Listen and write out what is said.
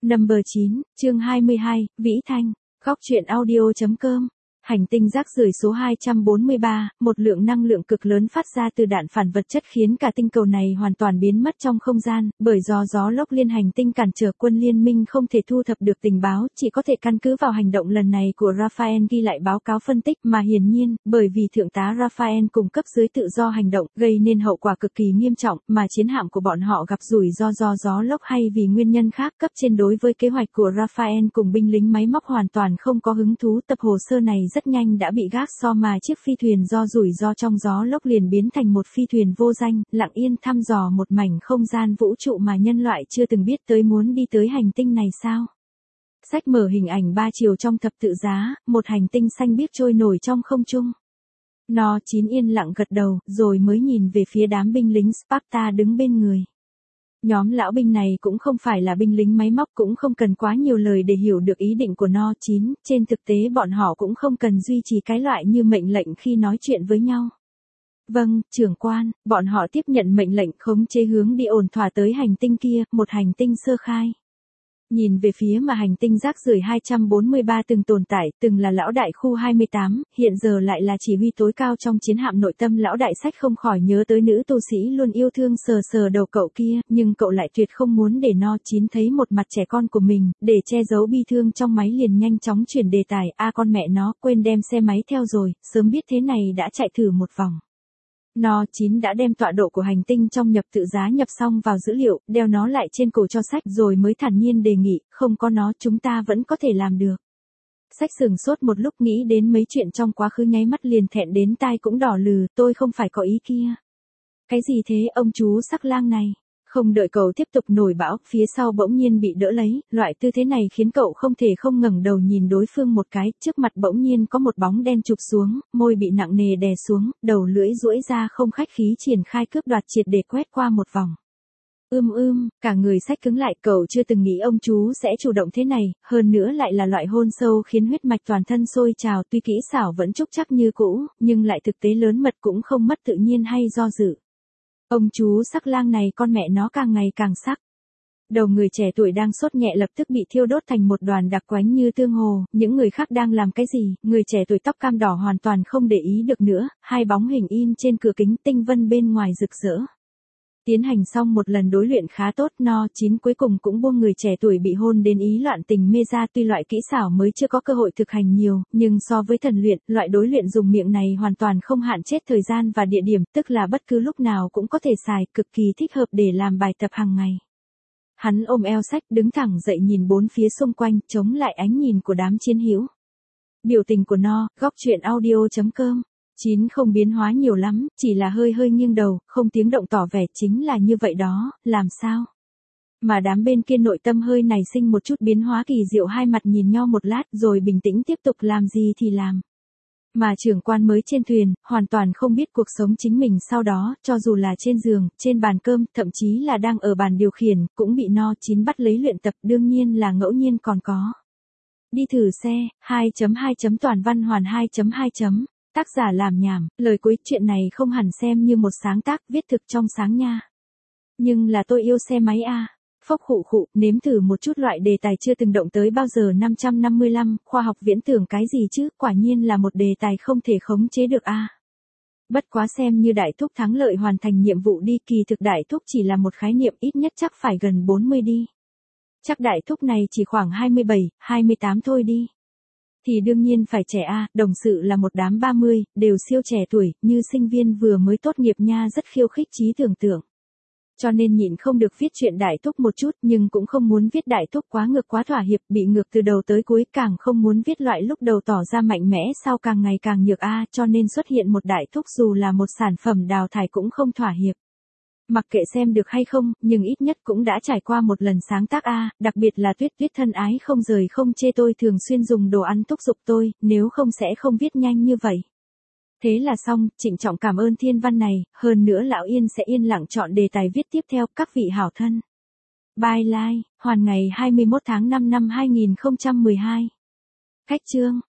Number 9, chương 22, Vĩ Thanh, góc truyện audio.com. Hành tinh rác rưởi số 243, một lượng năng lượng cực lớn phát ra từ đạn phản vật chất khiến cả tinh cầu này hoàn toàn biến mất trong không gian, bởi do gió lốc liên hành tinh cản trở quân liên minh không thể thu thập được tình báo, chỉ có thể căn cứ vào hành động lần này của Raphael ghi lại báo cáo phân tích mà hiển nhiên, bởi vì thượng tá Raphael cùng cấp dưới tự do hành động, gây nên hậu quả cực kỳ nghiêm trọng, mà chiến hạm của bọn họ gặp rủi ro do gió lốc hay vì nguyên nhân khác. Cấp trên đối với kế hoạch của Raphael cùng binh lính máy móc hoàn toàn không có hứng thú. Tập hồ sơ này rất nhanh đã bị gác so mà chiếc phi thuyền do rủi ro trong gió lốc liền biến thành một phi thuyền vô danh, lặng yên thăm dò một mảnh không gian vũ trụ mà nhân loại chưa từng biết tới. Muốn đi tới hành tinh này sao? Sách mở hình ảnh 3 chiều trong thập tự giá, một hành tinh xanh biếc trôi nổi trong không trung. No 9 yên lặng gật đầu, rồi mới nhìn về phía đám binh lính Sparta đứng bên người. Nhóm lão binh này cũng không phải là binh lính máy móc, cũng không cần quá nhiều lời để hiểu được ý định của No 9, trên thực tế bọn họ cũng không cần duy trì cái loại như mệnh lệnh khi nói chuyện với nhau. Vâng, trưởng quan, bọn họ tiếp nhận mệnh lệnh khống chế hướng đi ổn thỏa tới hành tinh kia, một hành tinh sơ khai. Nhìn về phía mà hành tinh rác rưởi 243 từng tồn tại, từng là lão đại khu 28, hiện giờ lại là chỉ huy tối cao trong chiến hạm nội tâm. Lão đại sách không khỏi nhớ tới nữ tu sĩ luôn yêu thương sờ sờ đầu cậu kia, nhưng cậu lại tuyệt không muốn để No 9 thấy một mặt trẻ con của mình, để che giấu bi thương trong máy liền nhanh chóng chuyển đề tài. Con mẹ nó, quên đem xe máy theo rồi, sớm biết thế này đã chạy thử một vòng. No 9 đã đem tọa độ của hành tinh trong nhập tự giá nhập xong vào dữ liệu, đeo nó lại trên cổ cho sách rồi mới thản nhiên đề nghị, không có nó chúng ta vẫn có thể làm được. Sách sừng sốt một lúc, nghĩ đến mấy chuyện trong quá khứ nháy mắt liền thẹn đến tai cũng đỏ lừ, tôi không phải có ý kia. Cái gì thế ông chú sắc lang này? Không đợi cậu tiếp tục nổi bão, phía sau bỗng nhiên bị đỡ lấy, loại tư thế này khiến cậu không thể không ngẩng đầu nhìn đối phương một cái, trước mặt bỗng nhiên có một bóng đen chụp xuống, môi bị nặng nề đè xuống, đầu lưỡi duỗi ra không khách khí triển khai cướp đoạt triệt để quét qua một vòng. Cả người sách cứng lại, cậu chưa từng nghĩ ông chú sẽ chủ động thế này, hơn nữa lại là loại hôn sâu khiến huyết mạch toàn thân sôi trào, tuy kỹ xảo vẫn trúc chắc như cũ, nhưng lại thực tế lớn mật cũng không mất tự nhiên hay do dự. Ông chú sắc lang này con mẹ nó càng ngày càng sắc. Đầu người trẻ tuổi đang sốt nhẹ lập tức bị thiêu đốt thành một đoàn đặc quánh như tương hồ, những người khác đang làm cái gì, người trẻ tuổi tóc cam đỏ hoàn toàn không để ý được nữa, hai bóng hình in trên cửa kính, tinh vân bên ngoài rực rỡ. Tiến hành xong một lần đối luyện khá tốt, No 9 cuối cùng cũng buông người trẻ tuổi bị hôn đến ý loạn tình mê ra. Tuy loại kỹ xảo mới chưa có cơ hội thực hành nhiều, nhưng so với thần luyện, loại đối luyện dùng miệng này hoàn toàn không hạn chế thời gian và địa điểm, tức là bất cứ lúc nào cũng có thể xài, cực kỳ thích hợp để làm bài tập hàng ngày. Hắn ôm eo sách đứng thẳng dậy nhìn bốn phía xung quanh, chống lại ánh nhìn của đám chiến hữu. Biểu tình của No, góc truyện audio.com. 9 không biến hóa nhiều lắm, chỉ là hơi nghiêng đầu, không tiếng động tỏ vẻ chính là như vậy đó, làm sao? Mà đám bên kia nội tâm hơi nảy sinh một chút biến hóa kỳ diệu, hai mặt nhìn nhau một lát rồi bình tĩnh tiếp tục làm gì thì làm. Mà trưởng quan mới trên thuyền, hoàn toàn không biết cuộc sống chính mình sau đó, cho dù là trên giường, trên bàn cơm, thậm chí là đang ở bàn điều khiển, cũng bị No 9 bắt lấy luyện tập, đương nhiên là ngẫu nhiên còn có. Đi thử xe, 2.2 toàn văn hoàn 2.2. Tác giả làm nhảm, lời cuối chuyện này không hẳn xem như một sáng tác viết thực trong sáng nha. Nhưng là tôi yêu xe máy a. Phốc khụ, nếm thử một chút loại đề tài chưa từng động tới bao giờ. 555, khoa học viễn tưởng cái gì chứ, quả nhiên là một đề tài không thể khống chế được a. Bất quá xem như đại thúc thắng lợi hoàn thành nhiệm vụ đi, kỳ thực đại thúc chỉ là một khái niệm, ít nhất chắc phải gần 40 đi. Chắc đại thúc này chỉ khoảng 27, 28 thôi đi. Thì đương nhiên phải trẻ đồng sự là một đám 30, đều siêu trẻ tuổi, như sinh viên vừa mới tốt nghiệp nha, rất khiêu khích trí tưởng tượng. Cho nên nhịn không được viết chuyện đại thúc một chút, nhưng cũng không muốn viết đại thúc quá ngược quá thỏa hiệp, bị ngược từ đầu tới cuối, càng không muốn viết loại lúc đầu tỏ ra mạnh mẽ sau càng ngày càng nhược cho nên xuất hiện một đại thúc dù là một sản phẩm đào thải cũng không thỏa hiệp. Mặc kệ xem được hay không, nhưng ít nhất cũng đã trải qua một lần sáng tác đặc biệt là Tuyết thân ái không rời không chê, tôi thường xuyên dùng đồ ăn thúc giục tôi, nếu không sẽ không viết nhanh như vậy. Thế là xong, trịnh trọng cảm ơn thiên văn này, hơn nữa lão Yên sẽ yên lặng chọn đề tài viết tiếp theo, các vị hảo thân. Bye like, hoàn ngày 21 tháng 5 năm 2012. Cách chương.